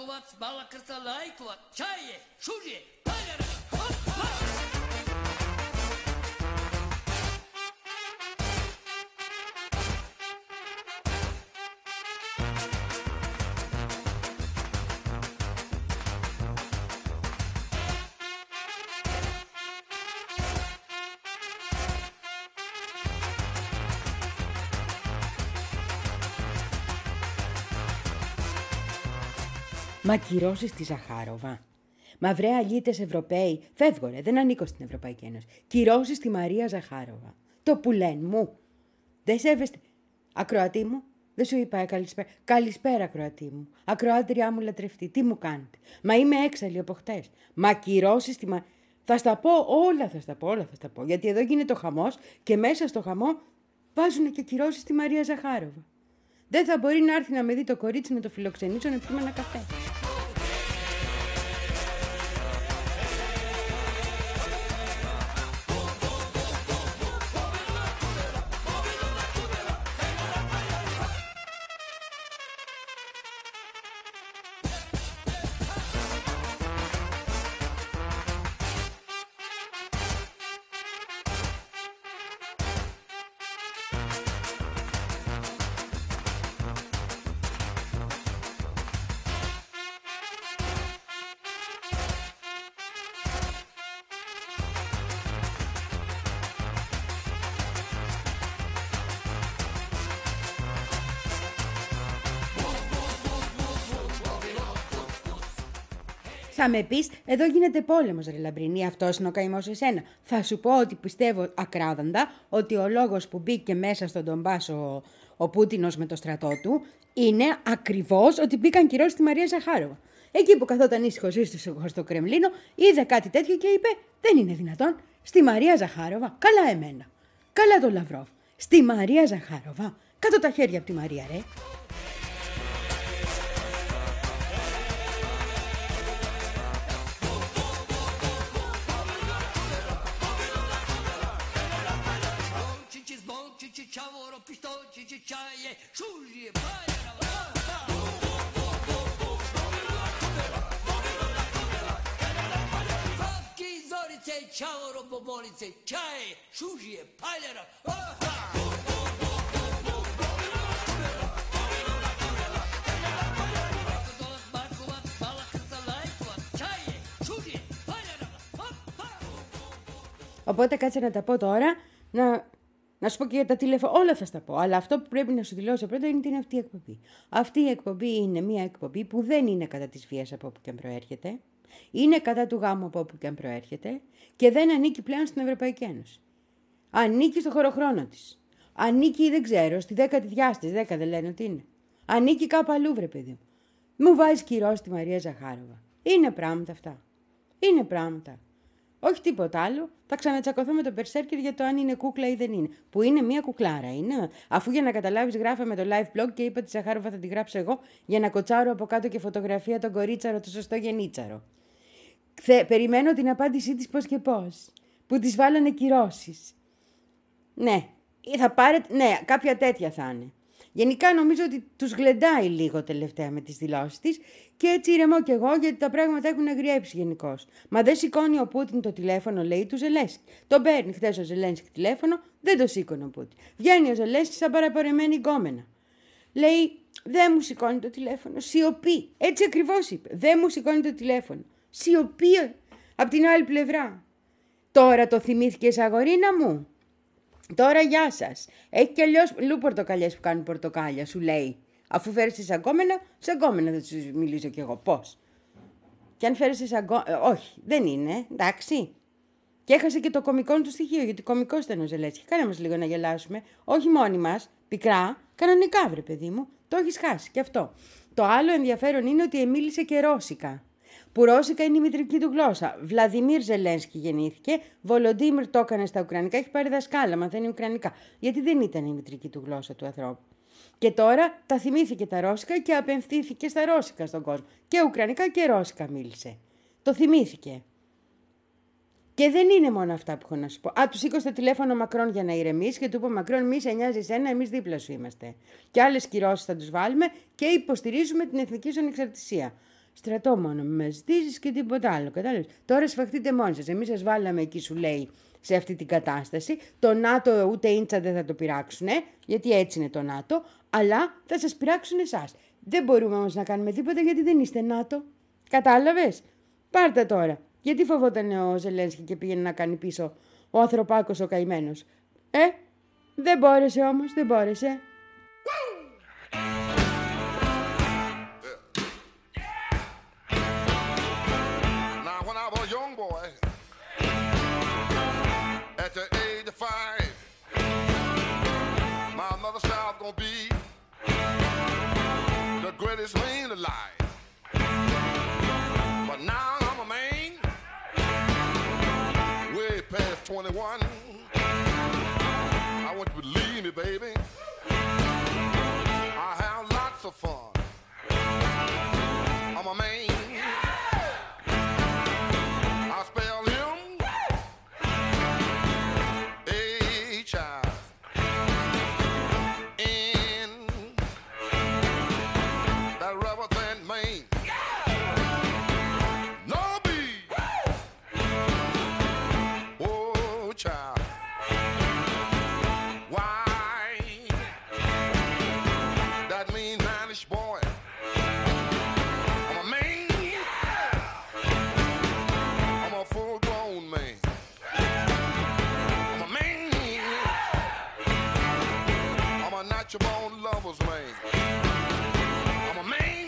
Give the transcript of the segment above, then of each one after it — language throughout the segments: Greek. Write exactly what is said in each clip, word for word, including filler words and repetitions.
Markovac, Balakrta, Lajkovac, Čaje, Šužje, Paljara, hoppa! Μα κυρώσεις στη Ζαχάροβα. Μα βρε αλήτες Ευρωπαίοι, φεύγω ρε, δεν ανήκω στην Ευρωπαϊκή Ένωση. Κυρώσεις στη Μαρία Ζαχάροβα. Το πουλέν μου. Δεν σέβεστε. Ακροατή μου, δεν σου είπα καλησπέρα. Καλησπέρα, ακροατή μου. Ακροάτριά μου λατρευτή, τι μου κάνετε. Μα είμαι έξαλλη από χτες. Μα κυρώσεις στη Μαρία. Θα στα πω, όλα θα στα πω, όλα θα στα πω. Γιατί εδώ γίνεται ο χαμός και μέσα στο χαμό βάζουν και κυρώσεις στη Μαρία Ζαχάροβα. Δεν θα μπορεί να έρθει να με δει το κορίτσι να το φιλοξενήσω να πιούμε ένα καφέ. Θα με πεις, εδώ γίνεται πόλεμος ρε Λαμπρινή, αυτός είναι ο καημός εσένα. Θα σου πω ότι πιστεύω ακράδαντα ότι ο λόγος που μπήκε μέσα στον Ντομπάς ο, ο Πούτινος με το στρατό του είναι ακριβώς ότι μπήκαν κυρώσεις στη Μαρία Ζαχάροβα. Εκεί που καθόταν ήσυχος ήσυχος στο Κρεμλίνο, είδε κάτι τέτοιο και είπε: δεν είναι δυνατόν. Στη Μαρία Ζαχάροβα, καλά εμένα. Καλά τον Λαυρόβ. Στη Μαρία Ζαχάροβα, κάτω τα χέρια από τη Μαρία, ρε. Čavoro, pištolčići, čaje, šužije, paljara, Svaki zorice, čavoro, bobolice, čaje, šužije, paljara, Markovac, Balakrta, Lajkovac, čaje, šužije, paljara, Οπότε κάτσε να τα πω τώρα, να... Να σου πω και για τα τηλέφωνα, όλα θα στα πω. Αλλά αυτό που πρέπει να σου δηλώσω πρώτα είναι την αυτή η εκπομπή. Αυτή η εκπομπή είναι μια εκπομπή που δεν είναι κατά της βίας από όπου και αν προέρχεται. Είναι κατά του γάμου από όπου και αν προέρχεται. Και δεν ανήκει πλέον στην Ευρωπαϊκή Ένωση. Ανήκει στο χωροχρόνο της. Ανήκει, δεν ξέρω, στη δέκατη διάσταση. Δέκα δεν λένε ότι είναι. Ανήκει κάπου αλλού, βρε παιδί μου. Μου βάζει κυρώσεις στη Μαρία Ζαχάροβα. Είναι πράγματα αυτά. Είναι πράγματα. Όχι τίποτα άλλο. Θα ξανατσακωθώ με τον Berserker για το αν είναι κούκλα ή δεν είναι. Που είναι μία κουκλάρα. Είναι. Αφού για να καταλάβεις γράφαμε το live blog και είπα τη Ζαχάροβα θα τη γράψω εγώ για να κοτσάρω από κάτω και φωτογραφία τον κορίτσαρο, το σωστό γενίτσαρο. Θε, περιμένω την απάντησή της πώς και πώς. Που της βάλανε κυρώσεις. Ναι. Θα πάρετε, ναι, κάποια τέτοια θα είναι. Γενικά νομίζω ότι τους γλεντάει λίγο τελευταία με τις δηλώσεις της και έτσι ηρεμώ κι εγώ γιατί τα πράγματα έχουν αγριέψει γενικώς. Μα δεν σηκώνει ο Πούτιν το τηλέφωνο, λέει, του Ζελένσκι. Τον παίρνει χθες ο Ζελένσκι τηλέφωνο, δεν το σήκωνε ο Πούτιν. Βγαίνει ο Ζελένσκι σαν παραπορεμένη γκόμενα. Λέει, δεν μου σηκώνει το τηλέφωνο, σιωπή. Έτσι ακριβώς είπε, δεν μου σηκώνει το τηλέφωνο. Σιωπή απ' την άλλη πλευρά. Τώρα το θυμήθηκες αγορίνα μου. Τώρα γεια σας. Έχει κι αλλιώς λου πορτοκαλιές που κάνουν πορτοκάλια, σου λέει. Αφού φέρεσαι σαν κόμενα, σαν κόμενα θα σου μιλήσω κι εγώ. Πώς. Και αν φέρεσαι σαν κόμενα. Όχι, δεν είναι, εντάξει. Και έχασε και το κωμικό του στοιχείο, γιατί κωμικός ήταν ο Ζελένσκι. Κάνε μας λίγο να γελάσουμε. Όχι μόνοι μας, πικρά, κανονικά βρε παιδί μου. Το έχεις χάσει κι αυτό. Το άλλο ενδιαφέρον είναι ότι μίλησε και ρώσικα. Που ρώσικα είναι η μητρική του γλώσσα. Βλαδιμίρ Ζελένσκι γεννήθηκε. Βολοντίμιρ το έκανε στα ουκρανικά. Έχει πάρει δασκάλα, μαθαίνει ουκρανικά. Γιατί δεν ήταν η μητρική του γλώσσα του ανθρώπου. Και τώρα τα θυμήθηκε τα ρώσικα και απευθύνθηκε στα ρώσικα στον κόσμο. Και ουκρανικά και ρώσικα μίλησε. Το θυμήθηκε. Και δεν είναι μόνο αυτά που έχω να σου πω. Α, του σήκωσε το τηλέφωνο Μακρόν για να ηρεμήσει και του είπε: Μακρόν, μη σε νοιάζει εσένα, εμείς δίπλα σου είμαστε. Και άλλες κυρώσεις θα τους βάλουμε και υποστηρίζουμε την εθνική σου ανεξαρτησία. Στρατό μόνο με ζητήσεις και τίποτα άλλο. Κατάλαβες. Τώρα σφαχτείτε μόνοι σας. Εμείς σας βάλαμε εκεί, σου λέει, σε αυτή την κατάσταση. Το ΝΑΤΟ ούτε ίντσα δεν θα το πειράξουν, γιατί έτσι είναι το ΝΑΤΟ, αλλά θα σας πειράξουν εσάς. Δεν μπορούμε όμως να κάνουμε τίποτα γιατί δεν είστε ΝΑΤΟ. Κατάλαβες. Πάρτε τώρα. Γιατί φοβόταν ο Ζελένσκι και πήγαινε να κάνει πίσω ο ανθρωπάκος ο καημένος. Ε, δεν μπόρεσε όμως, δεν μπόρεσε. At the age of five, my mother said I was gonna be the greatest man alive. But now I'm a man, way past twenty-one. I want you to believe me, baby. I have lots of fun. I'm a man. I spell him H I N. That rubber band man. No B. Oh, child. Why? That mean manish boy. I'm a man. I'm a full-grown man. I'm a man. I'm a natural-born lover's man. I'm a man.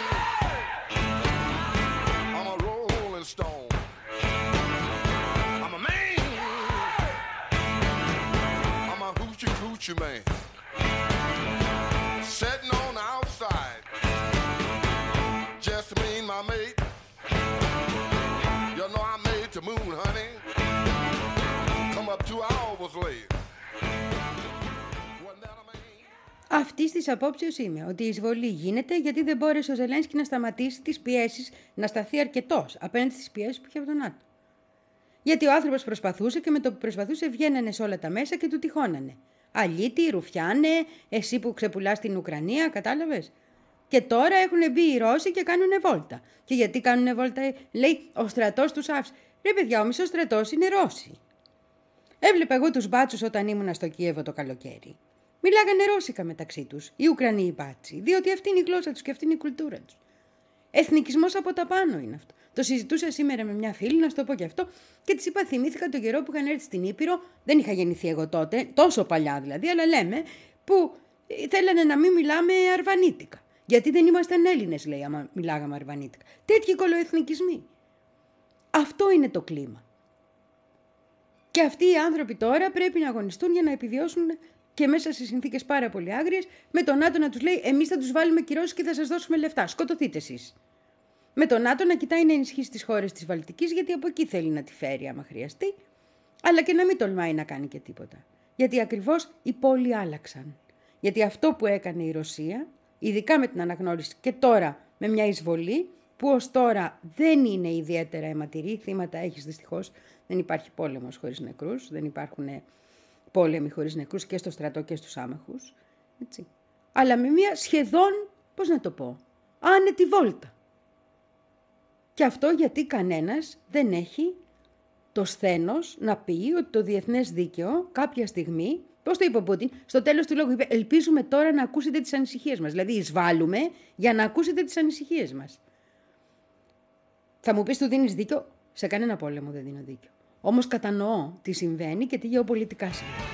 I'm a rolling stone. I'm a man. I'm a hoochie coochie man. Sitting on the outside. Just me and my mate. You know I made the moon, honey. Come up two hours late. Wasn't that a man? Αυτής της απόψεως είμαι, ότι η εισβολή γίνεται γιατί δεν μπόρεσε ο Ζελένσκι να σταματήσει τις πιέσεις, να σταθεί αρκετός απέναντι στις πιέσεις που είχε από τον ΝΑΤΟ. Γιατί ο άνθρωπος προσπαθούσε και με το που προσπαθούσε βγαίνανε σε όλα τα μέσα και του τυχώνανε. Αλήτη, ρουφιάνε, εσύ που ξεπουλάς την Ουκρανία, κατάλαβες. Και τώρα έχουν μπει οι Ρώσοι και κάνουνε βόλτα. Και γιατί κάνουνε βόλτα, λέει, ο στρατός τους άφησε. Ρε παιδιά, ο μισός στρατός είναι Ρώσοι. Έβλεπα εγώ τους μπάτσους όταν ήμουνα στο Κίεβο το καλοκαίρι. Μιλάγανε ρώσικα μεταξύ τους, οι Ουκρανοί οι μπάτσοι, διότι αυτή είναι η γλώσσα τους και αυτή είναι η κουλτούρα τους. Εθνικισμός από τα πάνω είναι αυτό. Το συζητούσα σήμερα με μια φίλη, να σου το πω και αυτό, και της είπα: θυμήθηκα τον καιρό που είχαν έρθει στην Ήπειρο, δεν είχα γεννηθεί εγώ τότε, τόσο παλιά δηλαδή, αλλά λέμε, που θέλανε να μην μιλάμε αρβανίτικα. Γιατί δεν ήμασταν Έλληνες, λέει, άμα μιλάγαμε αρβανίτικα. Τέτοιοι κολοεθνικισμοί. Αυτό είναι το κλίμα. Και αυτοί οι άνθρωποι τώρα πρέπει να αγωνιστούν για να επιβιώσουν και μέσα σε συνθήκες πάρα πολύ άγριες, με τον ΝΑΤΟ να τους λέει: εμείς θα τους βάλουμε κυρώσεις και θα σας δώσουμε λεφτά. Σκοτωθείτε εσείς. Με τον ΝΑΤΟ να κοιτάει να ενισχύσει τις χώρες της Βαλτικής, γιατί από εκεί θέλει να τη φέρει άμα χρειαστεί, αλλά και να μην τολμάει να κάνει και τίποτα. Γιατί ακριβώς οι πόλοι άλλαξαν. Γιατί αυτό που έκανε η Ρωσία, ειδικά με την αναγνώριση και τώρα με μια εισβολή, που ως τώρα δεν είναι ιδιαίτερα αιματηρή, θύματα έχεις δυστυχώς, δεν υπάρχει πόλεμος χωρίς νεκρούς, δεν υπάρχουν πόλεμοι χωρίς νεκρούς και στο στρατό και στους άμαχους, έτσι. Αλλά με μια σχεδόν, πώς να το πω, άνετη βόλτα. Και αυτό γιατί κανένας δεν έχει το σθένος να πει ότι το διεθνές δίκαιο κάποια στιγμή, πώς το είπε ο Πούτιν, στο τέλος του λόγου είπε: ελπίζουμε τώρα να ακούσετε τις ανησυχίες μας. Δηλαδή εισβάλλουμε για να ακούσετε τις ανησυχίες μας. Θα μου πεις, του δίνεις δίκιο? Σε κανένα πόλεμο δεν δίνω δίκιο. Όμως κατανοώ τι συμβαίνει και τι γεωπολιτικά συμβαίνει.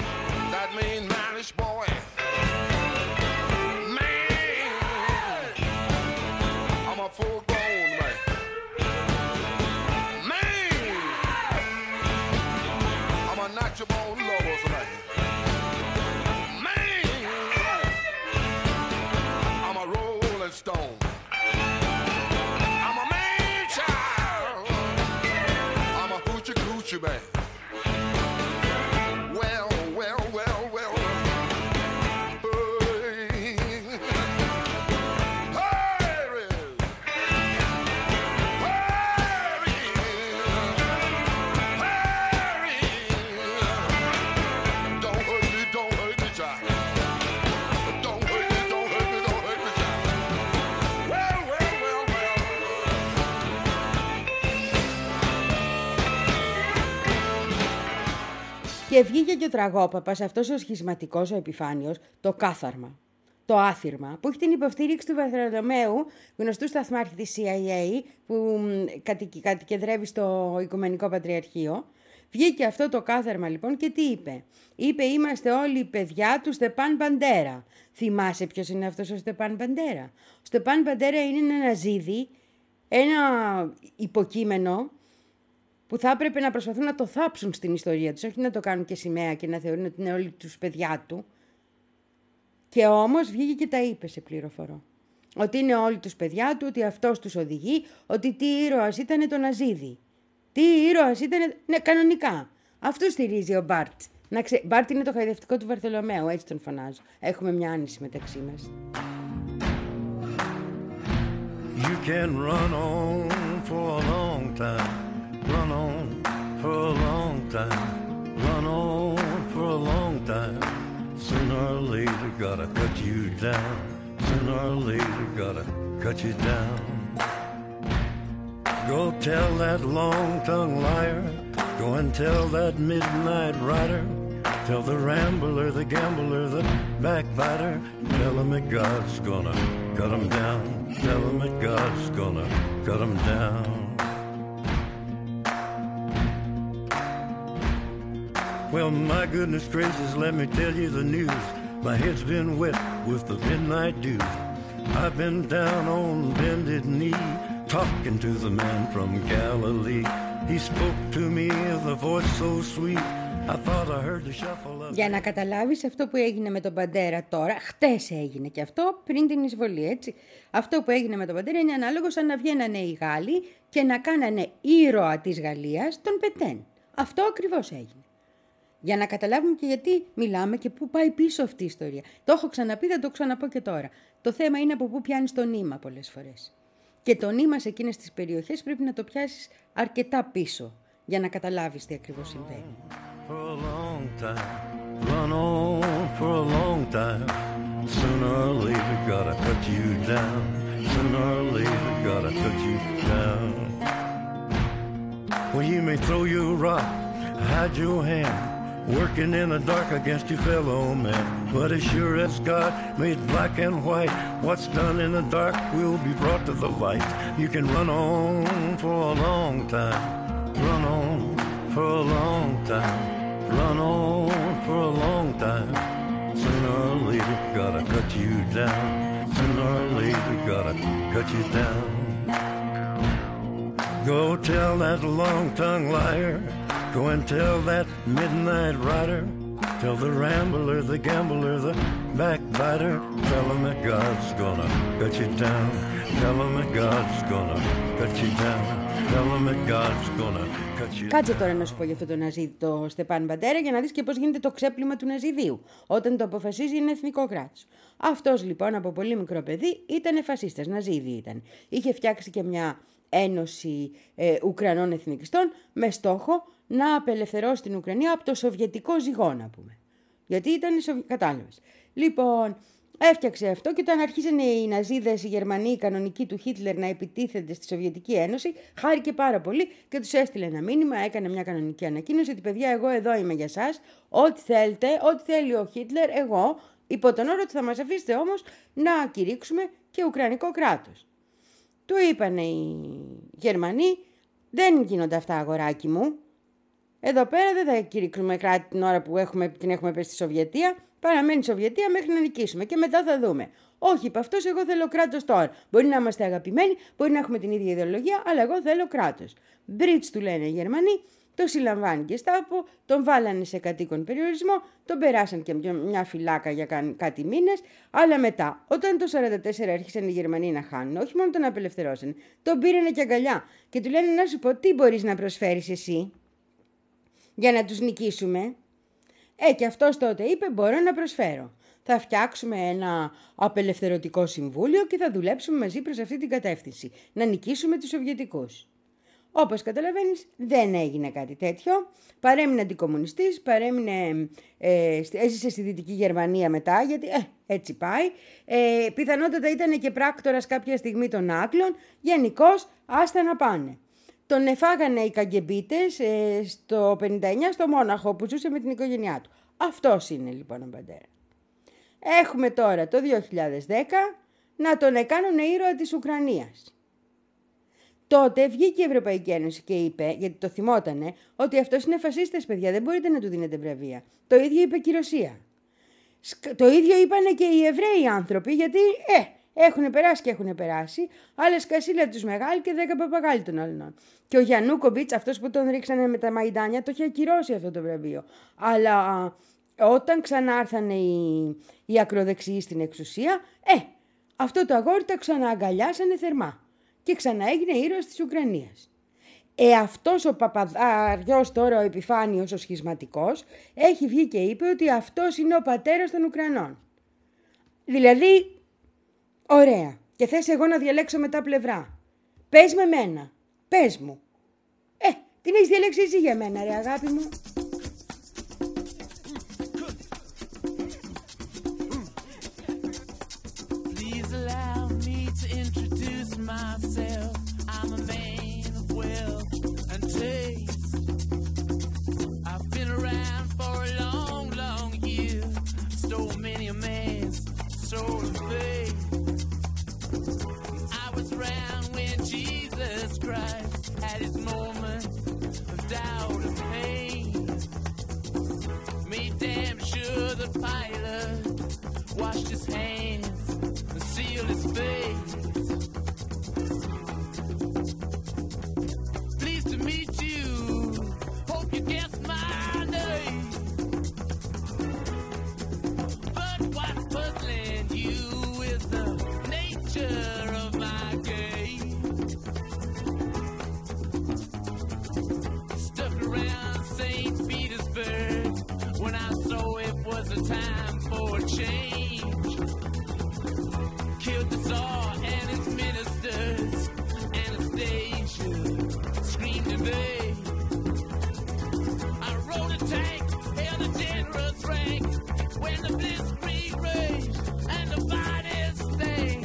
Well, well, well, well. Well, well, well, well. Και βγήκε και ο τραγόπαπας, αυτός ο σχισματικός, ο επιφάνιος, το κάθαρμα. Το άθυρμα, που έχει την υποστήριξη του Βαρθολομαίου, γνωστού σταθμάρχη της σι άι έι, που κατοικεδρεύει στο Οικουμενικό Πατριαρχείο. Βγήκε αυτό το κάθαρμα λοιπόν και τι είπε. Είπε είμαστε όλοι οι παιδιά του Στεπάν Μπαντέρα. Θυμάσαι ποιος είναι αυτός ο Στεπάν Μπαντέρα? Ο Στεπάν Μπαντέρα είναι ένα ναζίδι, ένα υποκείμενο που θα έπρεπε να προσπαθούν να το θάψουν στην ιστορία τους, όχι να το κάνουν και σημαία και να θεωρούν ότι είναι όλοι τους παιδιά του. Και όμως βγήκε και τα είπε, σε πληροφορώ. Ότι είναι όλοι τους παιδιά του, ότι αυτός τους οδηγεί, ότι τι ήρωας ήταν το Ναζίδι. Τι ήρωας ήταν, ναι, κανονικά. Αυτό στηρίζει ο Μπάρτ. Να ξε... Μπάρτ είναι το χαϊδευτικό του Βαρθολομαίου, έτσι τον φωνάζω. Έχουμε μια άνηση μεταξύ μας. You can run on for a long time, run on for a long time, run on for a long time. Sooner or later gotta cut you down, sooner or later gotta cut you down. Go tell that long-tongued liar, go and tell that midnight rider, tell the rambler, the gambler, the backbiter, tell him that God's gonna cut him down, tell him that God's gonna cut him down. Well, my goodness gracious, let me tell you the news. My head's been wet with the midnight dew. I've been down on bended knee, talking to the man from Galilee. He spoke to me with a voice so sweet, I thought I heard the shuffle of... Για να καταλάβεις αυτό που έγινε με τον Μπαντέρα τώρα, χτες έγινε και αυτό πριν την εισβολή, έτσι. Αυτό που έγινε με τον Μπαντέρα είναι ανάλογο σαν να βγαίνανε οι Γάλλοι και να κάνανε ήρωα της Γαλλίας τον Πετέν. Αυτό ακριβώς έγινε. Για να καταλάβουμε και γιατί μιλάμε και πού πάει πίσω αυτή η ιστορία. Το έχω ξαναπεί, θα το ξαναπώ και τώρα. Το θέμα είναι από πού πιάνεις το νήμα πολλές φορές. Και το νήμα σε εκείνες τις περιοχές πρέπει να το πιάσεις αρκετά πίσω για να καταλάβεις τι ακριβώς συμβαίνει. Working in the dark against your fellow man. But as sure as God made black and white, what's done in the dark will be brought to the light. You can run on for a long time, run on for a long time, run on for a long time. Sooner or later gotta cut you down, sooner or later gotta cut you down. Go tell that long-tongued liar, go and tell that midnight rider, tell the rambler, the gambler, the backbiter, tell him that God's gonna cut you down, tell him that God's gonna cut you down, tell him that God's gonna cut you down. Κάτσε τώρα να σου πω για αυτό το Ναζίδι, το Στεπάν Μπαντέρα, για να δεις και πώς γίνεται το ξέπλυμα του Ναζιδίου, όταν το αποφασίζει είναι εθνικό κράτος. Αυτός λοιπόν από πολύ μικρό παιδί ήταν φασίστας, Ναζίδι ήταν. Είχε φτιάξει και μια ένωση ε, Ουκρανών εθνικιστών με στόχο να απελευθερώσει την Ουκρανία από το σοβιετικό ζυγό, να πούμε. Γιατί ήταν σοβι... κατάλαβες. Λοιπόν, έφτιαξε αυτό και όταν αρχίσαν οι Ναζίδες, οι Γερμανοί, οι κανονικοί του Χίτλερ να επιτίθενται στη Σοβιετική Ένωση, χάρηκε πάρα πολύ και τους έστειλε ένα μήνυμα, έκανε μια κανονική ανακοίνωση ότι παιδιά, εγώ εδώ είμαι για σας, ό,τι θέλετε, ό,τι θέλει ο Χίτλερ, εγώ, υπό τον όρο ότι θα μας αφήσετε όμως να κηρύξουμε και Ουκρανικό κράτος. Του είπανε οι Γερμανοί, δεν γίνονται αυτά αγοράκι μου. Εδώ πέρα δεν θα κηρύξουμε κράτη την ώρα που έχουμε, την έχουμε πέσει στη Σοβιετία. Παραμένει η Σοβιετία μέχρι να νικήσουμε και μετά θα δούμε. Όχι, είπα αυτός, εγώ θέλω κράτος τώρα. Μπορεί να είμαστε αγαπημένοι, μπορεί να έχουμε την ίδια ιδεολογία, αλλά εγώ θέλω κράτος. Μπριτς του λένε οι Γερμανοί, το συλλαμβάνει και στάπο, τον βάλανε σε κατοίκον περιορισμό, τον περάσαν και μια φυλάκα για κάτι μήνες, αλλά μετά, όταν το σαράντα τέσσερα άρχισαν οι Γερμανοί να χάνουν, όχι μόνο τον απελευθερώσαν, τον πήρανε και αγκαλιά και του λένε να σου πω τι μπορείς να προσφέρεις εσύ για να τους νικήσουμε. Ε, και αυτός τότε είπε μπορώ να προσφέρω. Θα φτιάξουμε ένα απελευθερωτικό συμβούλιο και θα δουλέψουμε μαζί προς αυτή την κατεύθυνση, να νικήσουμε τους Σοβιετικούς. Όπως καταλαβαίνεις, δεν έγινε κάτι τέτοιο. Παρέμεινε αντικομμουνιστής, παρέμεινε, ε, έζησε στη Δυτική Γερμανία μετά, γιατί ε, έτσι πάει. Ε, πιθανότατα ήταν και πράκτορας κάποια στιγμή των Άκλων. Γενικώς, άστα να πάνε. τον εφάγανε οι καγκεμπίτες ε, στο πενήντα εννιά στο Μόναχο που ζούσε με την οικογένειά του. Αυτός είναι λοιπόν ο Μπαντέρα. Έχουμε τώρα το δύο χιλιάδες δέκα να τον έκανουν ήρωα της Ουκρανίας. Τότε βγήκε η Ευρωπαϊκή Ένωση και είπε, γιατί το θυμότανε, ότι αυτός είναι φασίστας, παιδιά, δεν μπορείτε να του δίνετε βραβεία. Το ίδιο είπε και η Ρωσία. Το ίδιο είπανε και οι Εβραίοι άνθρωποι, γιατί ε, έχουν περάσει και έχουν περάσει, άλλα σκασίλα τους μεγάλοι και δέκα παπαγάλοι των άλλων. Και ο Γιαννούκοβιτς, αυτός που τον ρίξανε με τα Μαϊντάνια, το είχε ακυρώσει αυτό το βραβείο. Αλλά όταν ξανάρθανε οι, οι ακροδεξιοί στην εξουσία, ε, αυτό το αγόρι τα ξανααγκαλιάσανε θερμά και ξαναέγινε ήρωας της Ουκρανίας. Ε, αυτός ο παπαδαριός τώρα, ο επιφάνιος, ο σχισματικός, έχει βγει και είπε ότι αυτός είναι ο πατέρας των Ουκρανών. Δηλαδή, ωραία. Και θες εγώ να διαλέξω μετά πλευρά. Πες με μένα. Πες μου. Ε, την έχεις διαλέξει εσύ για μένα, ρε αγάπη μου. Please allow me to introduce myself. I'm a man of wealth and taste. I've been around for a long, long year. Stole many a man's soul and faith. I was around when Jesus Christ had his moment of doubt and pain. Made damn sure the pilot washed his hands and sealed his face. Pleased to meet you. Hope you guessed my name. But what's puzzling you is the nature of my game. Stuck around Saint Petersburg when I saw it was a time for a change. Killed the Tsar and his ministers. Anastasia screamed in vain. I rode a tank, held a generous rank when the blitzkrieg raged and the finest stank.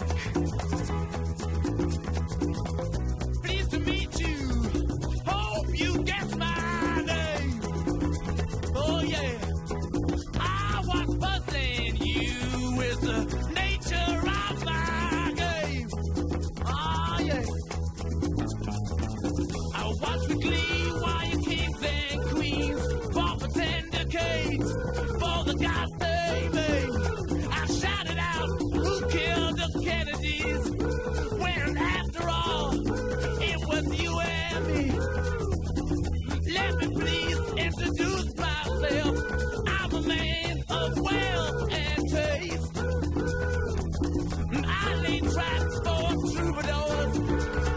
Pleased to meet you. Hope you guessed my name. Oh yeah. I was puzzling you with the nature of my game. Oh yeah. I watched with glee while your kings and queens fought for ten decades for the gods they made. I shouted out, who killed the Kennedys? When after all, it was you and me. Let me please introduce myself. I'm a man of wealth and taste. I lay traps for troubadours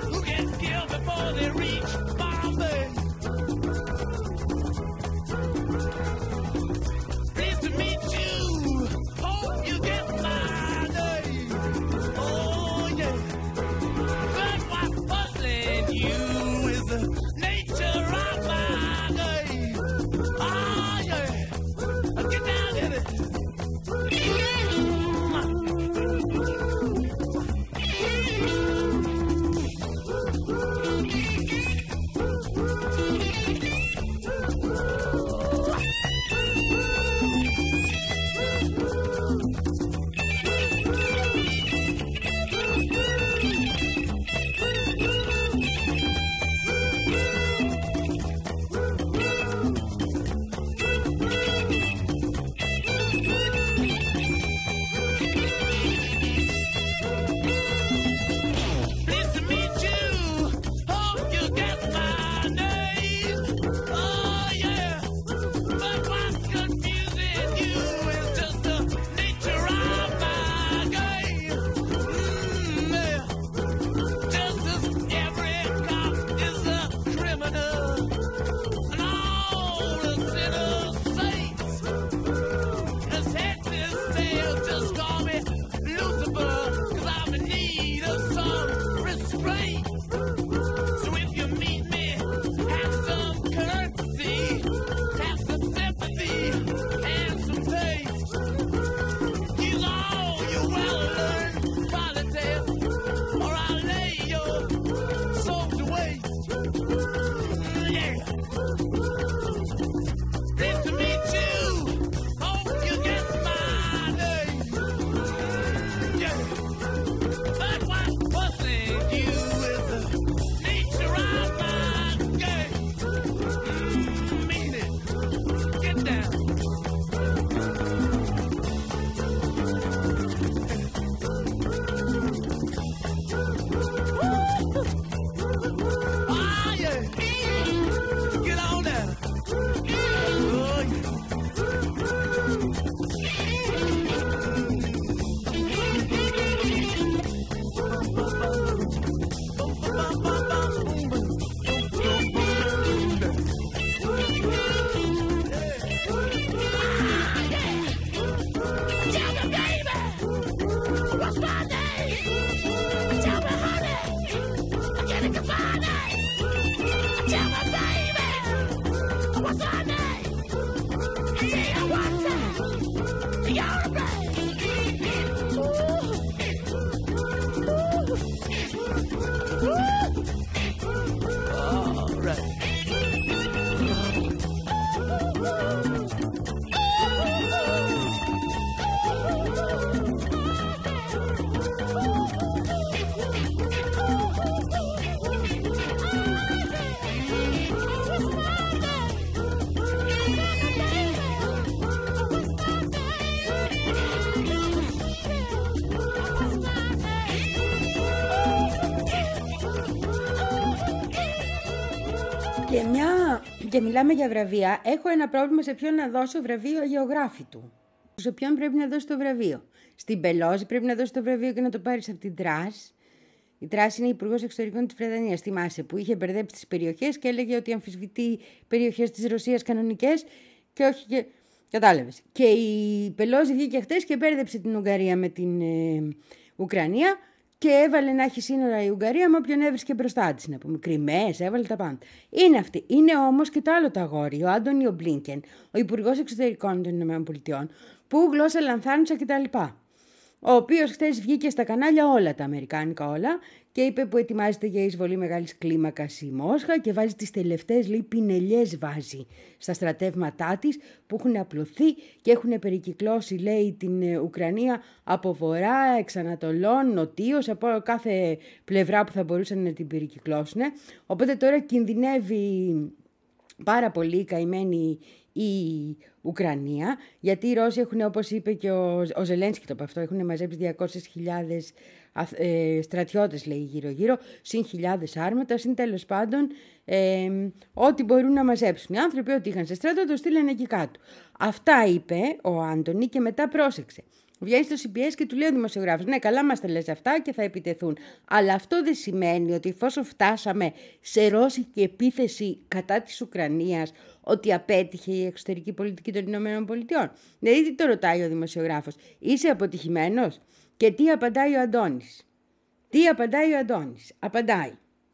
Και, μια... και μιλάμε για βραβεία. Έχω ένα πρόβλημα σε ποιον να δώσω βραβείο αγεωγράφη του. Σε ποιον πρέπει να δώσει το βραβείο. Στην Πελώση πρέπει να δώσει το βραβείο και να το πάρεις από την Τρας. Η Τρας είναι υπουργός εξωτερικών της Βρετανίας. Θυμάσαι, που είχε μπερδέψει τις περιοχές και έλεγε ότι αμφισβητεί περιοχές της Ρωσίας κανονικές και όχι και. Κατάλαβες. Και η Πελώση βγήκε χτες και μπέρδεψε την Ουγγαρία με την ε, Ουκρανία και έβαλε να έχει σύνορα η Ουγγαρία με όποιον έβρισκε μπροστά της. Να πούμε, Κριμαίες, έβαλε τα πάντα. Είναι αυτή. Είναι όμως και το άλλο το αγόρι, ο Άντονιο Μπλίνκεν, ο υπουργός εξωτερικών των ΗΠΑ, που γλώσσα λανθάνουσα κτλ. Ο οποίος χθες βγήκε στα κανάλια όλα τα αμερικάνικα όλα και είπε που ετοιμάζεται για εισβολή μεγάλης κλίμακας η Μόσχα και βάζει τις τελευταίες, λέει, πινελιές βάζει στα στρατεύματά της που έχουν απλωθεί και έχουν περικυκλώσει, λέει, την Ουκρανία από βορρά, εξ ανατολών, νοτίως, από κάθε πλευρά που θα μπορούσαν να την περικυκλώσουν. Οπότε τώρα κινδυνεύει πάρα πολύ η καημένη η Ουκρανία, γιατί οι Ρώσοι έχουν, όπως είπε και ο, ο Ζελένσκι το από αυτό, έχουν μαζέψει διακόσιες χιλιάδες ε, στρατιώτες, λέει, γύρω-γύρω, συν χιλιάδες άρματα, συν τέλος πάντων ε, ό,τι μπορούν να μαζέψουν. Οι άνθρωποι ό,τι είχαν σε στρατό το στείλανε εκεί κάτω. Αυτά είπε ο Άντωνη και μετά πρόσεξε. Βγαίνει στο σι μπι ες και του λέει ο δημοσιογράφος: ναι, καλά μας τα λες αυτά και θα επιτεθούν. Αλλά αυτό δεν σημαίνει ότι εφόσον φτάσαμε σε ρώσικη επίθεση κατά της Ουκρανίας, ότι απέτυχε η εξωτερική πολιτική των Ηνωμένων Πολιτειών. Δηλαδή, τι το ρωτάει ο δημοσιογράφος, είσαι αποτυχημένος? Και τι απαντάει ο Αντώνης? Τι απαντάει ο Αντώνης? Απαντάει: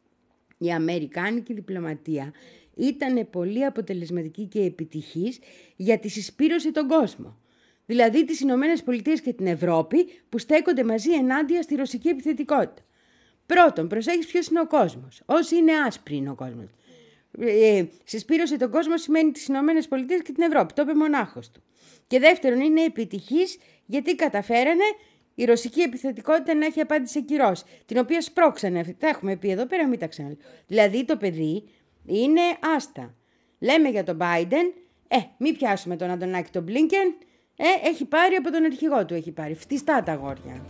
η αμερικάνικη διπλωματία ήταν πολύ αποτελεσματική και επιτυχής γιατί συσπήρωσε τον κόσμο. Δηλαδή τις Ηνωμένες Πολιτείες και την Ευρώπη που στέκονται μαζί ενάντια στη ρωσική επιθετικότητα. Πρώτον, προσέχεις ποιος είναι ο κόσμος. Όσοι είναι άσπροι είναι ο κόσμος. Ε, συσπήρωσε τον κόσμο σημαίνει τις Ηνωμένες Πολιτείες και την Ευρώπη. Το είπε μονάχος του. Και δεύτερον, είναι επιτυχής γιατί καταφέρανε η ρωσική επιθετικότητα να έχει απάντηση σε κυρώσεις, την οποία σπρώξανε αυτή. Τα έχουμε πει εδώ πέρα, μην τα ξαναλέω. Δηλαδή το παιδί είναι άστα. Λέμε για τον Biden, ε, μην πιάσουμε τον Αντωνάκη τον Μπλίνκεν. Ε, έχει πάρει από τον αρχηγό του, έχει πάρει. Φτιστά τα αγόρια.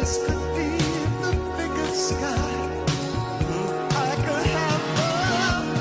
Sky. I could have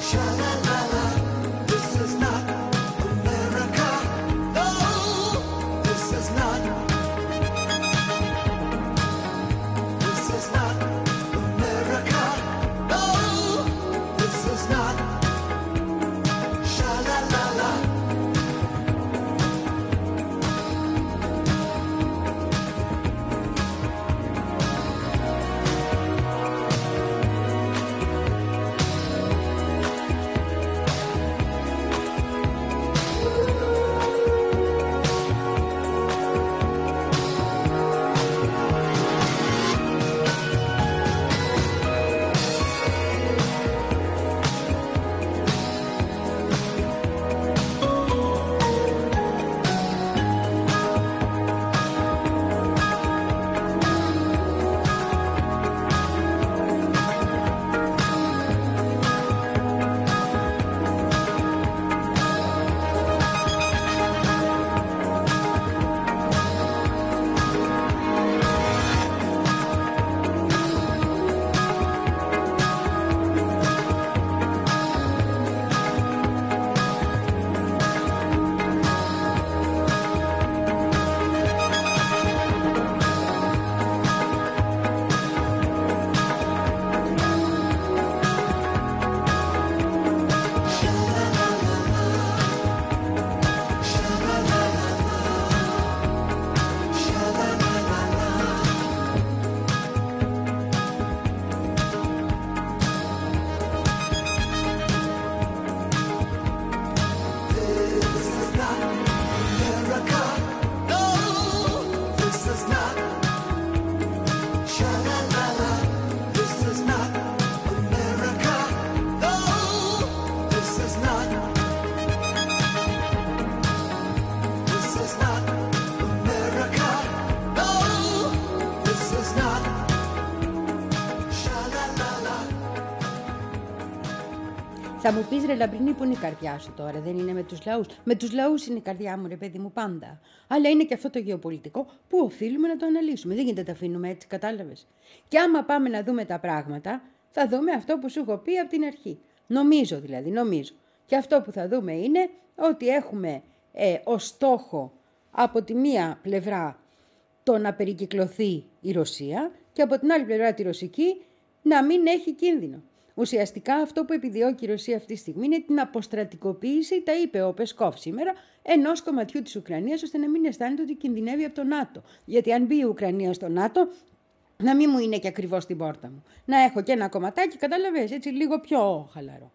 Θα μου πεις ρε Λαμπρινή, που είναι η καρδιά σου τώρα, δεν είναι με τους λαούς? Με τους λαούς είναι η καρδιά μου ρε παιδί μου πάντα. Αλλά είναι και αυτό το γεωπολιτικό που οφείλουμε να το αναλύσουμε. Δεν γίνεται να τα αφήνουμε έτσι, κατάλαβες? Και άμα πάμε να δούμε τα πράγματα, θα δούμε αυτό που σου έχω πει από την αρχή. Νομίζω δηλαδή, νομίζω. Και αυτό που θα δούμε είναι ότι έχουμε ε, ως στόχο από τη μία πλευρά το να περικυκλωθεί η Ρωσία και από την άλλη πλευρά τη ρωσική να μην έχει κίνδυνο. Ουσιαστικά αυτό που επιδιώκει η Ρωσία αυτή τη στιγμή είναι την αποστρατικοποίηση, τα είπε ο Πεσκόφ σήμερα, ενός κομματιού της Ουκρανίας, ώστε να μην αισθάνεται ότι κινδυνεύει από το ΝΑΤΟ. Γιατί αν μπει η Ουκρανία στο ΝΑΤΟ, να μην μου είναι και ακριβώς στην πόρτα μου. Να έχω και ένα κομματάκι, καταλαβαίνεις, έτσι λίγο πιο χαλαρό.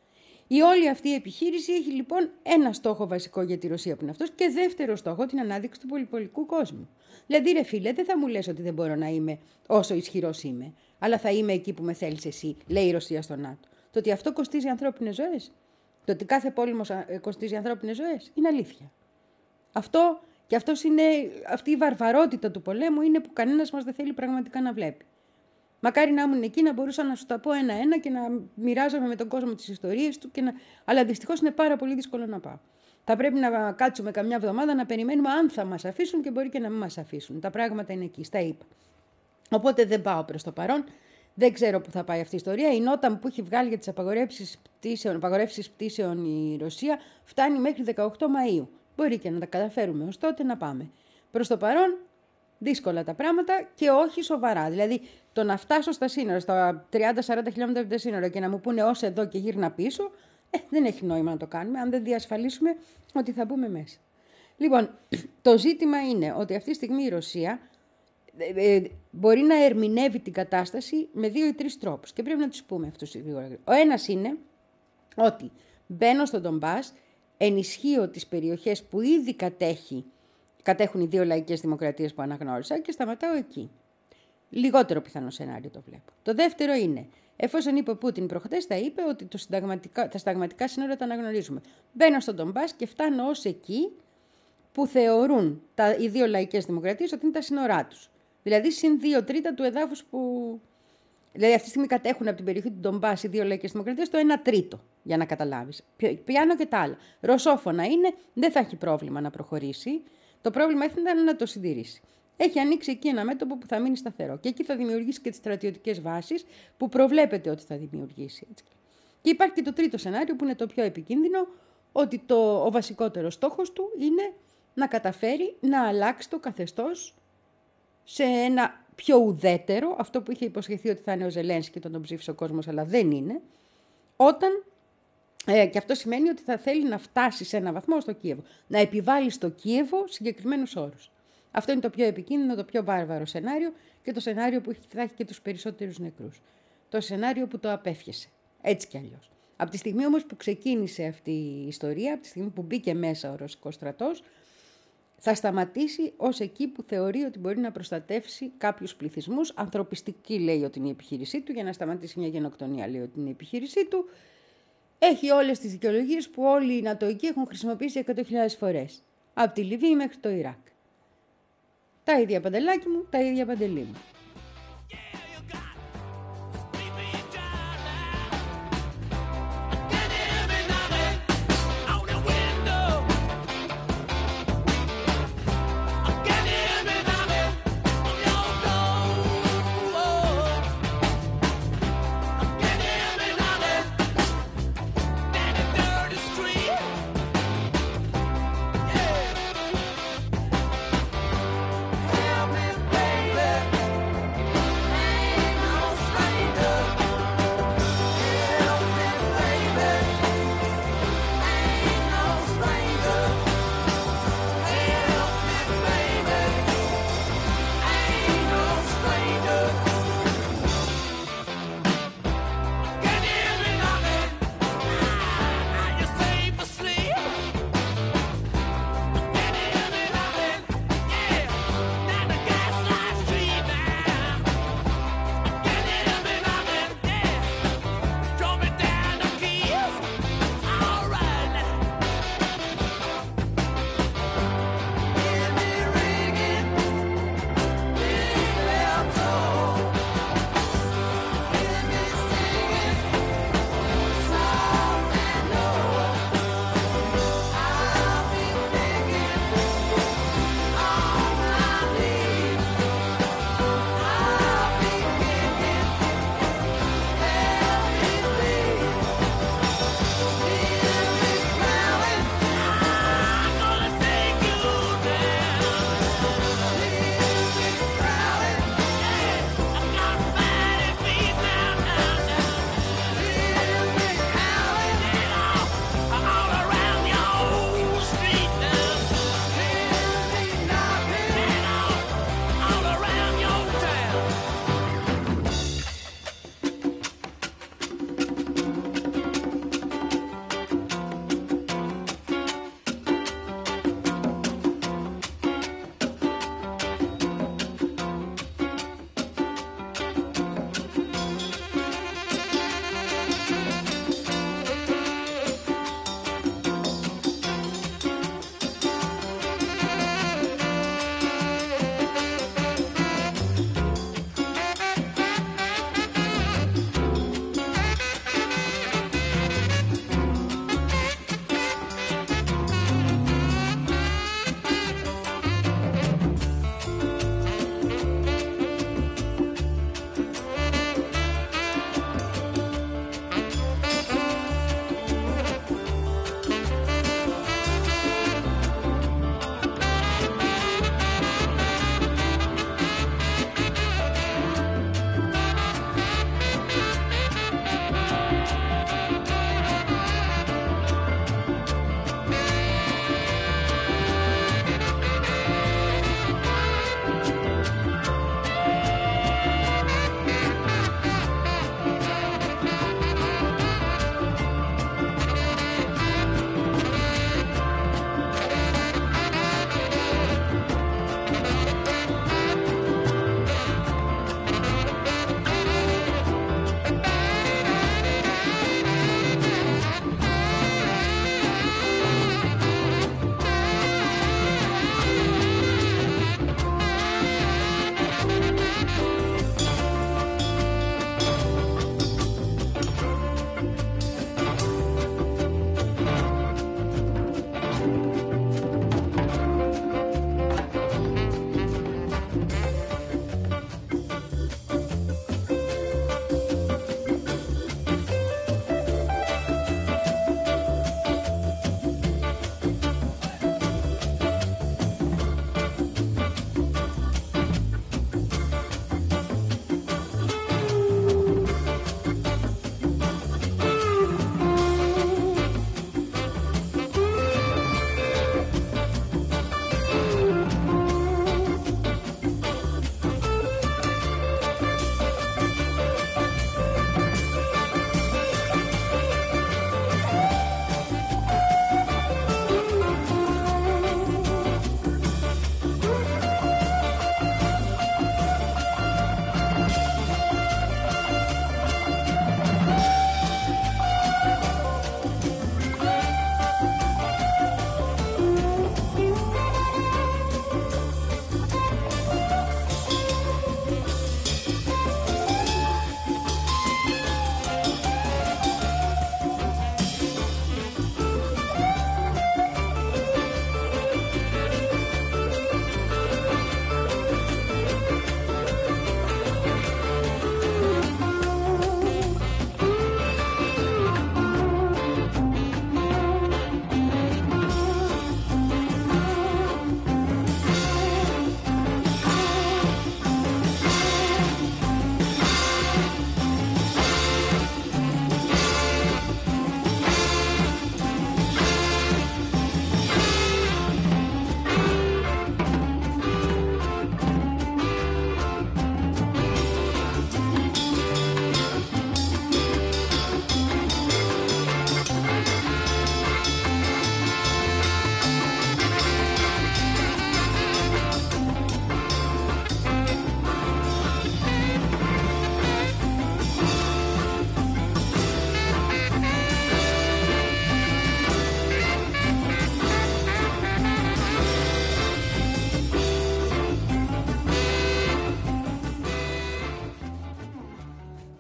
Η όλη αυτή η επιχείρηση έχει λοιπόν ένα στόχο βασικό για τη Ρωσία που είναι αυτός και δεύτερο στόχο την ανάδειξη του πολυπολικού κόσμου. Δηλαδή ρε φίλε, δεν θα μου λες ότι δεν μπορώ να είμαι όσο ισχυρός είμαι, αλλά θα είμαι εκεί που με θέλεις εσύ, λέει η Ρωσία στο ΝΑΤΟ. Το ότι αυτό κοστίζει ανθρώπινες ζωές, το ότι κάθε πόλεμος κοστίζει ανθρώπινες ζωές, είναι αλήθεια. Αυτό και αυτός είναι, αυτή η βαρβαρότητα του πολέμου είναι που κανένας μας δεν θέλει πραγματικά να βλέπει. Μακάρι να ήμουν εκεί να μπορούσα να σου τα πω ένα-ένα και να μοιράζομαι με τον κόσμο τις ιστορίες του, και να... αλλά δυστυχώς είναι πάρα πολύ δύσκολο να πάω. Θα πρέπει να κάτσουμε καμιά εβδομάδα να περιμένουμε αν θα μας αφήσουν και μπορεί και να μην μας αφήσουν. Τα πράγματα είναι εκεί, στα είπα. Οπότε δεν πάω προς το παρόν. Δεν ξέρω πού θα πάει αυτή η ιστορία. Η νότα που έχει βγάλει για τις απαγορεύσεις πτήσεων, απαγορεύσεις πτήσεων η Ρωσία φτάνει μέχρι δεκαοκτώ Μαΐου. Μπορεί και να τα καταφέρουμε ως τότε να πάμε. Προς το παρόν, δύσκολα τα πράγματα και όχι σοβαρά. Δηλαδή, το να φτάσω στα σύνορα, στα τριάντα σαράντα χιλιόμετρα από τα σύνορα και να μου πούνε ως εδώ και γύρνα πίσω, ε, δεν έχει νόημα να το κάνουμε, αν δεν διασφαλίσουμε ότι θα μπούμε μέσα. Λοιπόν, το ζήτημα είναι ότι αυτή τη στιγμή η Ρωσία ε, ε, μπορεί να ερμηνεύει την κατάσταση με δύο ή τρεις τρόπους και πρέπει να τους πούμε αυτούς οι δύο. Ο ένας είναι ότι μπαίνω στον Ντομπάς, ενισχύω τις περιοχές που ήδη κατέχει, κατέχουν οι δύο λαϊκές δημοκρατίες που αναγνώρισα και σταματάω εκεί. Λιγότερο πιθανό σενάριο το βλέπω. Το δεύτερο είναι, εφόσον είπε ο Πούτιν προχτές, θα είπε ότι το συνταγματικά, τα συνταγματικά σύνορα τα αναγνωρίζουμε. Μπαίνω στον Ντομπάς και φτάνω ως εκεί που θεωρούν τα, οι δύο λαϊκές δημοκρατίες ότι είναι τα σύνορά τους. Δηλαδή, συν δύο τρίτα του εδάφους που. Δηλαδή, αυτή τη στιγμή κατέχουν από την περιοχή του Ντομπάς οι δύο λαϊκές δημοκρατίες το ένα τρίτο, για να καταλάβεις. Πιάνω και τα άλλα. Ρωσόφωνα είναι, δεν θα έχει πρόβλημα να προχωρήσει. Το πρόβλημα ήταν να το συντηρήσει. Έχει ανοίξει εκεί ένα μέτωπο που θα μείνει σταθερό. Και εκεί θα δημιουργήσει και τις στρατιωτικές βάσεις που προβλέπεται ότι θα δημιουργήσει. Έτσι. Και υπάρχει και το τρίτο σενάριο που είναι το πιο επικίνδυνο, ότι το, ο βασικότερος στόχος του είναι να καταφέρει να αλλάξει το καθεστώς σε ένα πιο ουδέτερο, αυτό που είχε υποσχεθεί ότι θα είναι ο Ζελένσκι όταν τον ψήφισε ο κόσμος, αλλά δεν είναι, όταν, ε, και αυτό σημαίνει ότι θα θέλει να φτάσει σε ένα βαθμό στο Κίεβο, να επιβάλλει στο Κίεβο συγκεκριμένους όρους. Αυτό είναι το πιο επικίνδυνο, το πιο βάρβαρο σενάριο και το σενάριο που θα έχει και τους περισσότερους νεκρούς. Το σενάριο που το απέφιασε, έτσι κι αλλιώς. Από τη στιγμή όμως που ξεκίνησε αυτή η ιστορία, από τη στιγμή που μπήκε μέσα ο ρωσικός στρατός, θα σταματήσει ως εκεί που θεωρεί ότι μπορεί να προστατεύσει κάποιους πληθυσμούς. Ανθρωπιστική λέει ότι είναι η επιχείρησή του, για να σταματήσει μια γενοκτονία λέει ότι είναι η επιχείρησή του. Έχει όλες τις δικαιολογίες που όλοι οι Νατοικοί έχουν χρησιμοποιήσει εκατό χιλιάδες φορές. Από τη Λιβύη μέχρι το Ιράκ. Τα ίδια παντελάκι μου, τα ίδια παντελή μου.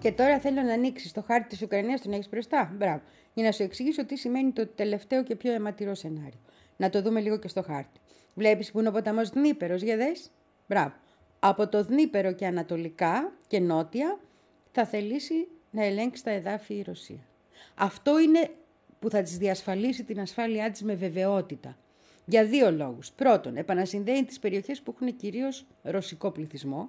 Και τώρα θέλω να ανοίξεις το χάρτη της Ουκρανίας, τον έχεις μπροστά. Μπράβο. Για να σου εξηγήσω τι σημαίνει το τελευταίο και πιο αιματηρό σενάριο. Να το δούμε λίγο και στο χάρτη. Βλέπεις που είναι ο ποταμός Δνήπερος, για δες. Μπράβο. Από το Δνήπερο και ανατολικά και νότια θα θελήσει να ελέγξει τα εδάφη η Ρωσία. Αυτό είναι που θα της διασφαλίσει την ασφάλειά της με βεβαιότητα. Για δύο λόγους. Πρώτον, επανασυνδέει τις περιοχές που έχουν κυρίως ρωσικό πληθυσμό.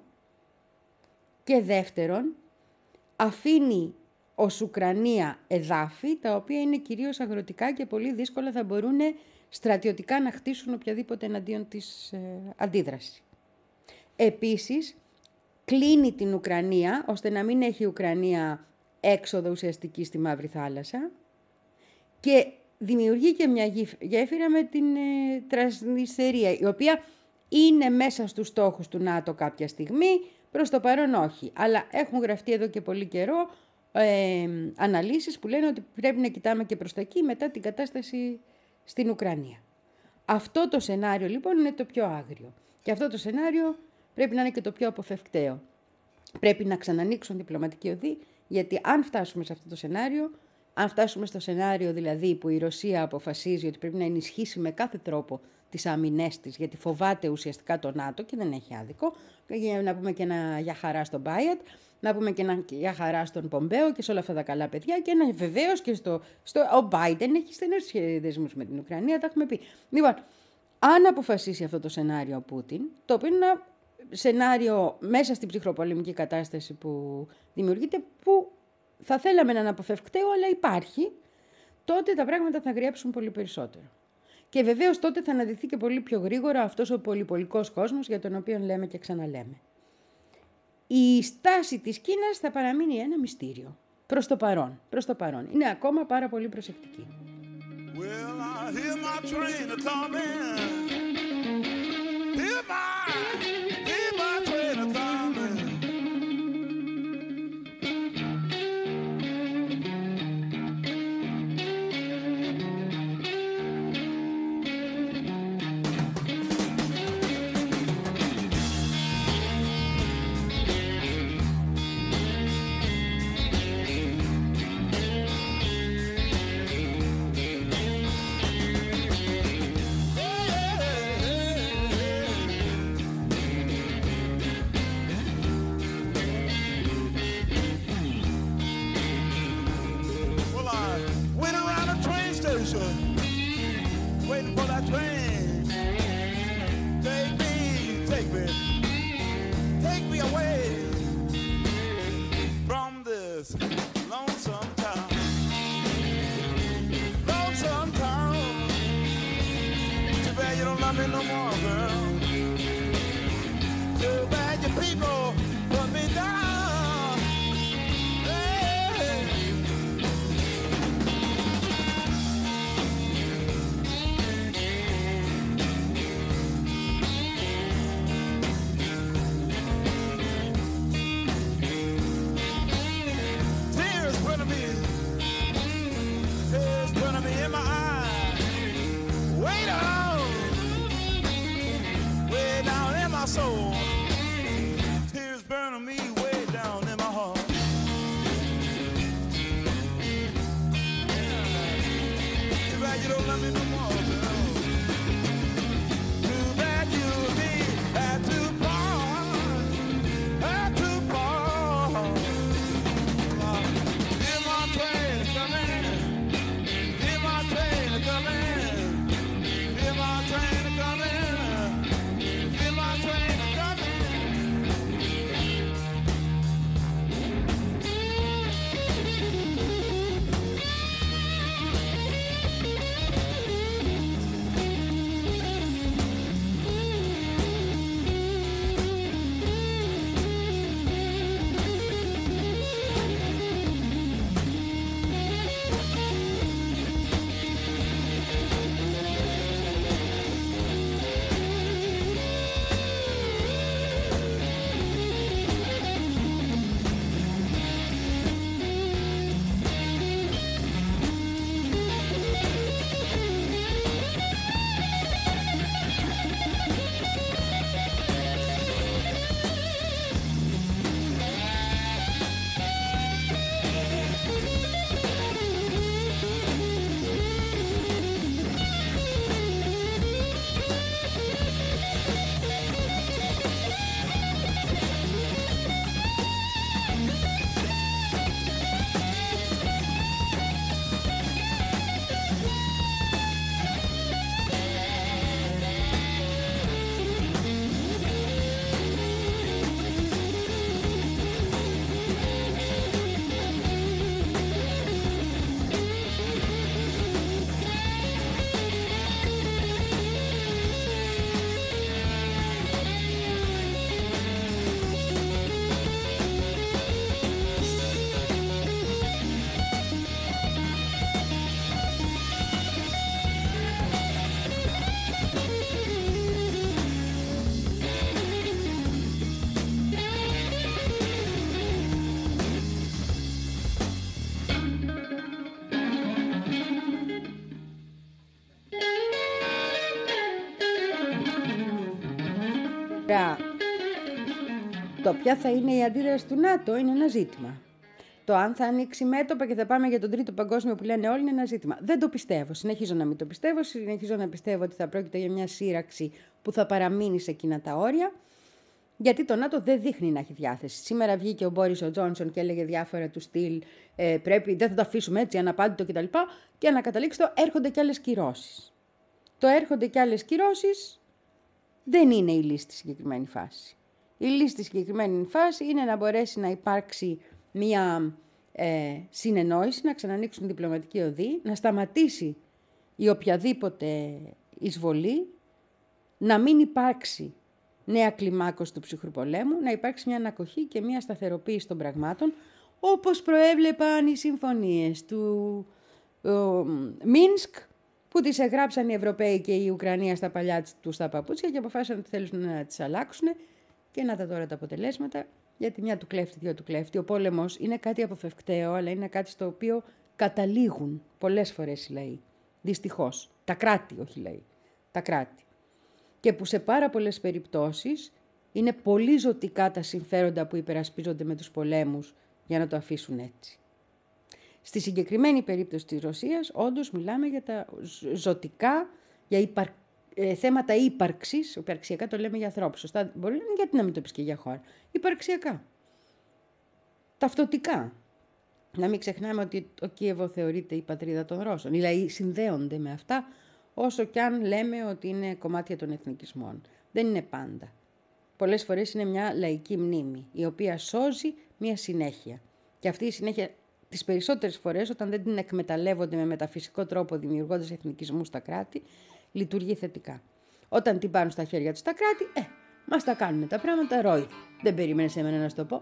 Και δεύτερον, αφήνει ως Ουκρανία εδάφη, τα οποία είναι κυρίως αγροτικά και πολύ δύσκολα θα μπορούν στρατιωτικά να χτίσουν οποιαδήποτε εναντίον της ε, αντίδραση. Επίσης, κλείνει την Ουκρανία, ώστε να μην έχει η Ουκρανία έξοδο ουσιαστική στη Μαύρη Θάλασσα και δημιουργεί και μια γέφυρα με την ε, Τρανσνιστερία, η οποία είναι μέσα στους στόχους του ΝΑΤΟ κάποια στιγμή, προς το παρόν όχι. Αλλά έχουν γραφτεί εδώ και πολύ καιρό ε, αναλύσεις που λένε ότι πρέπει να κοιτάμε και προς τα εκεί μετά την κατάσταση στην Ουκρανία. Αυτό το σενάριο λοιπόν είναι το πιο άγριο. Και αυτό το σενάριο πρέπει να είναι και το πιο αποφευκταίο. Πρέπει να ξανανοίξουν διπλωματικοί οδοί, γιατί αν φτάσουμε σε αυτό το σενάριο, αν φτάσουμε στο σενάριο δηλαδή που η Ρωσία αποφασίζει ότι πρέπει να ενισχύσει με κάθε τρόπο τις άμυνές της, γιατί φοβάται ουσιαστικά το ΝΑΤΟ και δεν έχει άδικο, να πούμε και ένα για χαρά στον Μπάιατ, να πούμε και ένα για χαρά στον Πομπέο και σε όλα αυτά τα καλά παιδιά και ένα βεβαίως και στο, στο... Ο Μπάιντεν έχει στενούς δεσμούς με την Ουκρανία, τα έχουμε πει. Λοιπόν, αν αποφασίσει αυτό το σενάριο ο Πούτιν, το οποίο είναι ένα σενάριο μέσα στην ψυχροπολεμική κατάσταση που δημιουργείται, που θα θέλαμε να είναι αποφευκταίο, αλλά υπάρχει, τότε τα πράγματα θα γριέψουν πολύ περισσότερο. Και βεβαίως τότε θα αναδυθεί και πολύ πιο γρήγορα αυτός ο πολυπολικός κόσμος για τον οποίο λέμε και ξαναλέμε. Η στάση της Κίνας θα παραμείνει ένα μυστήριο. Προς το παρόν. Προς το παρόν. Είναι ακόμα πάρα πολύ προσεκτική. Well, I hear my train a-coming. Hear my, hear my train a-coming. Waiting for that train. Take me, take me, take me away from this lonesome town. Lonesome town. Too bad you don't love me no more, girl. Too bad your people put me down. Hey. Soul. Tears burning me way down in my heart. Too bad you don't love me no more, girl. Too bad you and me had to part, had to part. Hear my train coming, hear my train coming, hear my train coming. Τώρα, το ποια θα είναι η αντίδραση του ΝΑΤΟ είναι ένα ζήτημα. Το αν θα ανοίξει μέτωπα και θα πάμε για τον τρίτο παγκόσμιο που λένε όλοι είναι ένα ζήτημα. Δεν το πιστεύω. Συνεχίζω να μην το πιστεύω. Συνεχίζω να πιστεύω ότι θα πρόκειται για μια σύραξη που θα παραμείνει σε εκείνα τα όρια. Γιατί το ΝΑΤΟ δεν δείχνει να έχει διάθεση. Σήμερα βγήκε ο Μπόρις ο Τζόνσον και έλεγε διάφορα του στυλ ε, πρέπει, δεν θα το αφήσουμε έτσι, αναπάντητο κτλ. Και να καταλήξει το έρχονται κι άλλες κυρώσεις. Το έρχονται κι άλλες κυρώσεις δεν είναι η λύση στη συγκεκριμένη φάση. Η λύση στη συγκεκριμένη φάση είναι να μπορέσει να υπάρξει μια ε, συνεννόηση, να ξανανοίξουν διπλωματική οδή, να σταματήσει η οποιαδήποτε εισβολή, να μην υπάρξει νέα κλιμάκωση του ψυχρού πολέμου, να υπάρξει μια ανακοχή και μια σταθεροποίηση των πραγμάτων, όπως προέβλεπαν οι συμφωνίες του ε, Μίνσκ, που τις εγγράψαν οι Ευρωπαίοι και η Ουκρανία στα παλιά τους τα παπούτσια και αποφάσισαν ότι θέλουν να τις αλλάξουν και να τα τώρα τα αποτελέσματα, γιατί μια του κλέφτη, δύο του κλέφτη. Ο πόλεμος είναι κάτι αποφευκταίο, αλλά είναι κάτι στο οποίο καταλήγουν πολλές φορές οι λαοί. Δυστυχώς. Τα κράτη, όχι οι λαοί. Τα κράτη. Και που σε πάρα πολλές περιπτώσεις είναι πολύ ζωτικά τα συμφέροντα που υπερασπίζονται με τους πολέμους για να το αφήσουν έτσι. Στη συγκεκριμένη περίπτωση της Ρωσίας, όντως μιλάμε για τα ζωτικά, για υπαρ... ε, θέματα ύπαρξης, υπαρξιακά το λέμε για ανθρώπους, σωστά, μπορεί να είναι γιατί να μην το πεις και για χώρα, υπαρξιακά, ταυτοτικά. Να μην ξεχνάμε ότι το Κίεβο θεωρείται η πατρίδα των Ρώσων, οι λαοί συνδέονται με αυτά, όσο κι αν λέμε ότι είναι κομμάτια των εθνικισμών. Δεν είναι πάντα. Πολλές φορές είναι μια λαϊκή μνήμη, η οποία σώζει μια συνέχεια. Και αυτή η συνέχεια τις περισσότερες φορές, όταν δεν την εκμεταλλεύονται με μεταφυσικό τρόπο δημιουργώντας εθνικισμούς στα κράτη, λειτουργεί θετικά. Όταν την πάρουν στα χέρια τους τα κράτη, ε, μας τα κάνουν τα πράγματα ρόιδο. Δεν περίμενες εμένα να σου το πω.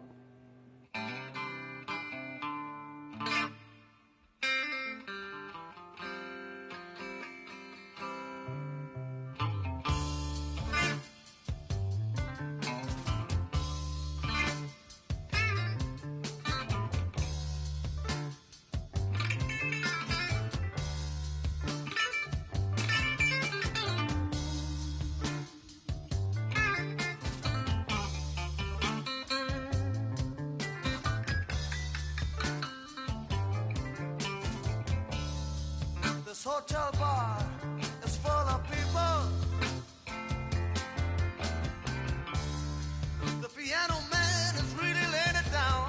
Hotel bar is full of people. The piano man is really laying it down.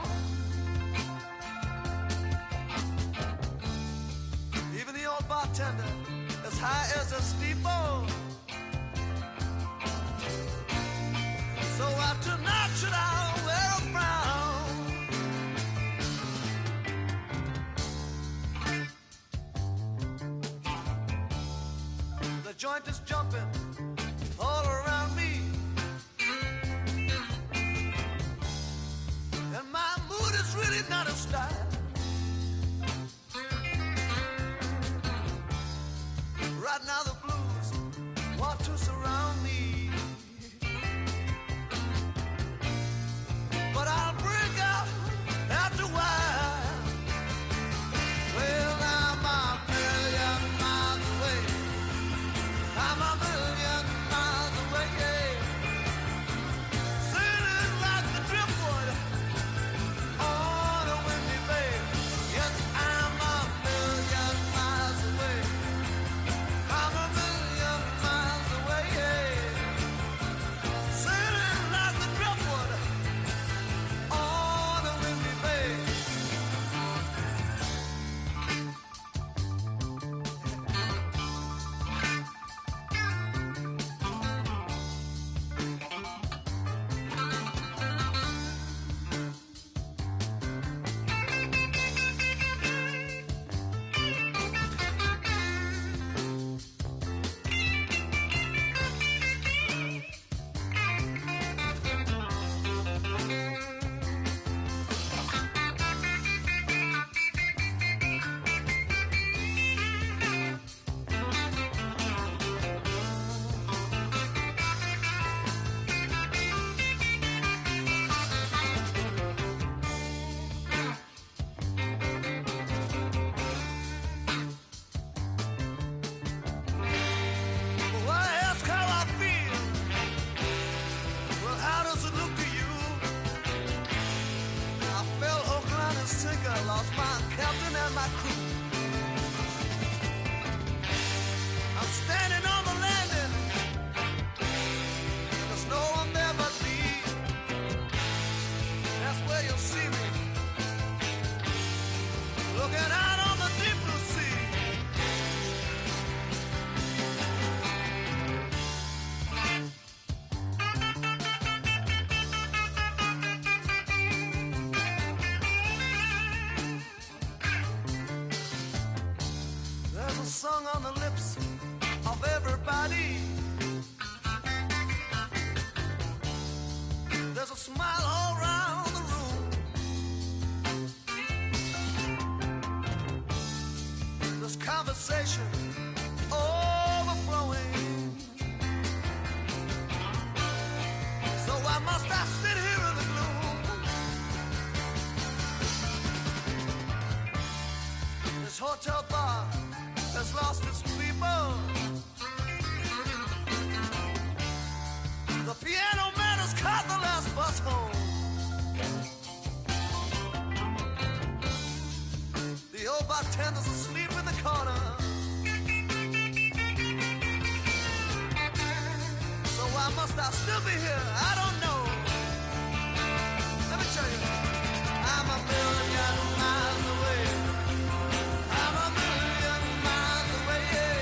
Even the old bartender, as high as a steeple. So after night should I wear a frown? The joint is jumping all around me, and my mood is really not a style. Right now the blues want to surround me, but I'll break out after a while. Well, I'm a million miles away. I'm a million miles away, yeah. Sailing like the driftwood on a windy bay. Yes, I'm a million miles away. I'm a million miles away, yeah. a song on the lips of everybody. There's a smile all around the room. There's conversation overflowing. So why must I sit here in the gloom? This hotel bar has lost its people. The piano man has caught the last bus home. The old bartender's asleep in the corner. So why must I still be here? I don't know. Let me tell you, I'm a million miles away. I'm a million miles away, yeah.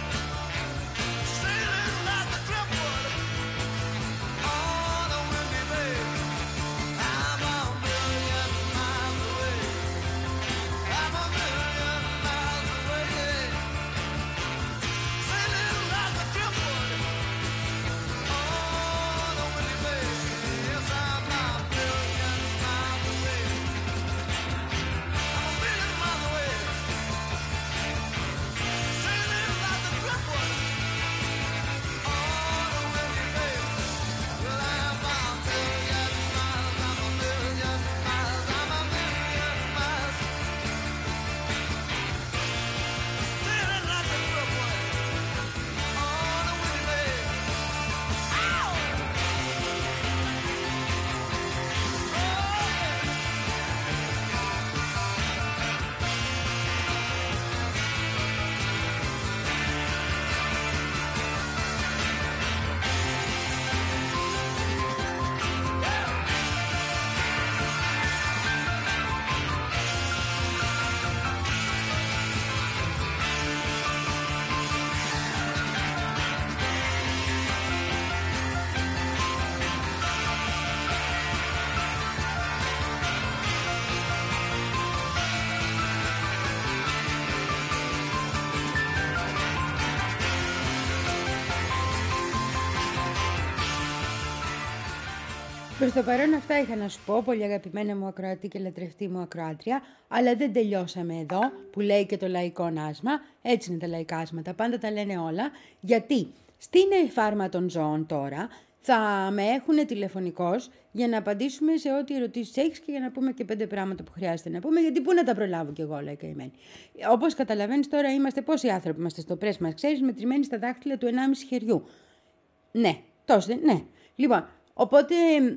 Sailing like the driftwood on a windy bay. I'm a million miles away. I'm a million miles away, yeah. Sailing like the driftwood on a windy bay. Yes, I'm a million miles away. I'm a million miles away. Sailing like the driftwood on a windy bay. Well, I'm a million miles, I'm a million miles, I'm a million miles. Sailing like the driftwood on a windy bay. Ow! Προς το παρόν αυτά είχα να σου πω, πολύ αγαπημένα μου ακροατή και λατρευτή μου ακροάτρια, αλλά δεν τελειώσαμε εδώ, που λέει και το λαϊκό άσμα, έτσι είναι τα λαϊκά άσματα, πάντα τα λένε όλα, γιατί στην φάρμα των ζώων τώρα θα με έχουν τηλεφωνικώς για να απαντήσουμε σε ό,τι ερωτήσεις έχεις και για να πούμε και πέντε πράγματα που χρειάζεται να πούμε, γιατί πού να τα προλάβω κι εγώ, λέει καημένη. Όπως καταλαβαίνεις τώρα είμαστε πόσοι άνθρωποι είμαστε στο πρέσ μας, ξέρεις, μετρημένοι στα δάχτυλα του ενάμιση χεριού. Ναι, τόσο, ναι. Λοιπόν, οπότε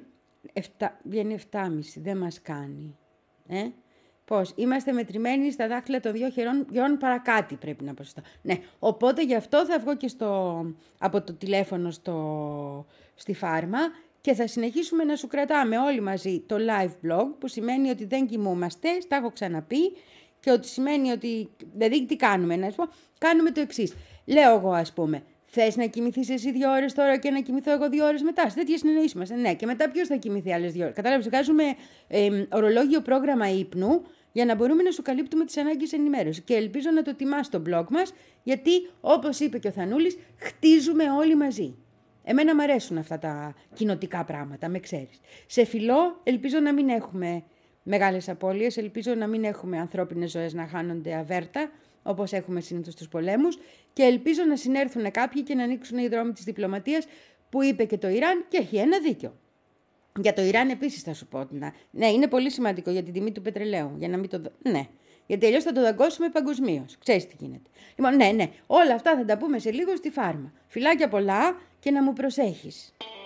εφτά, βγαίνει επτάμιση, δεν μας κάνει. Ε? Πώς, είμαστε μετρημένοι στα δάχτυλα των δύο χερών, γιών παρακάτι πρέπει να πω σωστά. Ναι, οπότε γι' αυτό θα βγω και στο, από το τηλέφωνο στο, στη φάρμα και θα συνεχίσουμε να σου κρατάμε όλοι μαζί το live blog, που σημαίνει ότι δεν κοιμούμαστε, στα έχω ξαναπεί, και ότι σημαίνει ότι, δηλαδή τι κάνουμε, να σου πω, κάνουμε το εξής. Λέω εγώ ας πούμε, θες να κοιμηθείς εσύ δύο ώρες τώρα και να κοιμηθώ εγώ δύο ώρες μετά? Σε τέτοιες συνεννοήσεις είμαστε. Ναι, και μετά ποιος θα κοιμηθεί άλλες δύο ώρες? Κατάλαβες, βγάζουμε ε, ορολόγιο πρόγραμμα ύπνου για να μπορούμε να σου καλύπτουμε τις ανάγκες ενημέρωσης. Και ελπίζω να το τιμάς στο blog μας, γιατί όπως είπε και ο Θανούλης, χτίζουμε όλοι μαζί. Εμένα μου αρέσουν αυτά τα κοινοτικά πράγματα, με ξέρεις. Σε φιλό, ελπίζω να μην έχουμε μεγάλες απώλειες, ελπίζω να μην έχουμε ανθρώπινες ζωές να χάνονται αβέρτα, όπως έχουμε συνήθως στους πολέμους, και ελπίζω να συνέρθουν κάποιοι και να ανοίξουν οι δρόμοι της διπλωματίας, που είπε και το Ιράν και έχει ένα δίκιο. Για το Ιράν επίσης θα σου πω. Να... Ναι, είναι πολύ σημαντικό για την τιμή του πετρελαίου. Για να μην το... Ναι, γιατί αλλιώς θα το δαγκώσουμε παγκοσμίως. Ξέρεις τι γίνεται. Λοιπόν, ναι, ναι, όλα αυτά θα τα πούμε σε λίγο στη φάρμα. Φιλάκια πολλά και να μου προσέχεις.